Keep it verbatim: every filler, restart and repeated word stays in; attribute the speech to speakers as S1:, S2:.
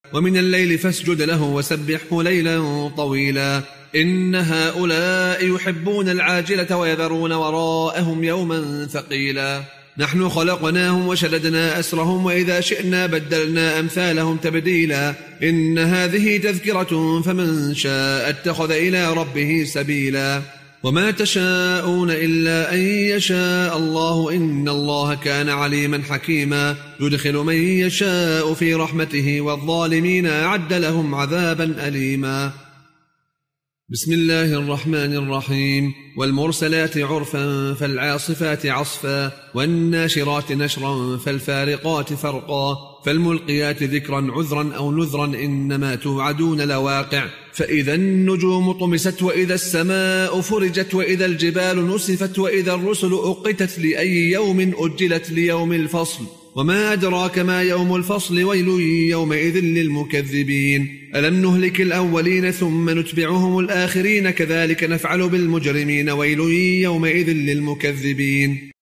S1: ومن الليل فاسجد له وسبحه ليلا طويلا إن هؤلاء يحبون العاجلة ويذرون وراءهم يوما ثقيلا نحن خلقناهم وشددنا أسرهم وإذا شئنا بدلنا أمثالهم تبديلا إن هذه تذكرة فمن شاء اتخذ إلى ربه سبيلا وما تشاءون إلا أن يشاء الله إن الله كان عليما حكيما يدخل من يشاء في رحمته والظالمين أعد لهم عذابا أليما بسم الله الرحمن الرحيم والمرسلات عرفا فالعاصفات عصفا والناشرات نشرا فالفارقات فرقا فالملقيات ذكرا عذرا أو نذرا إنما توعدون لواقع فإذا النجوم طمست وإذا السماء فرجت وإذا الجبال نسفت وإذا الرسل أقتت لأي يوم أجلت ليوم الفصل وما أدراك ما يوم الفصل ويل يومئذ للمكذبين ألم نهلك الأولين ثم نتبعهم الآخرين كذلك نفعل بالمجرمين ويل يومئذ للمكذبين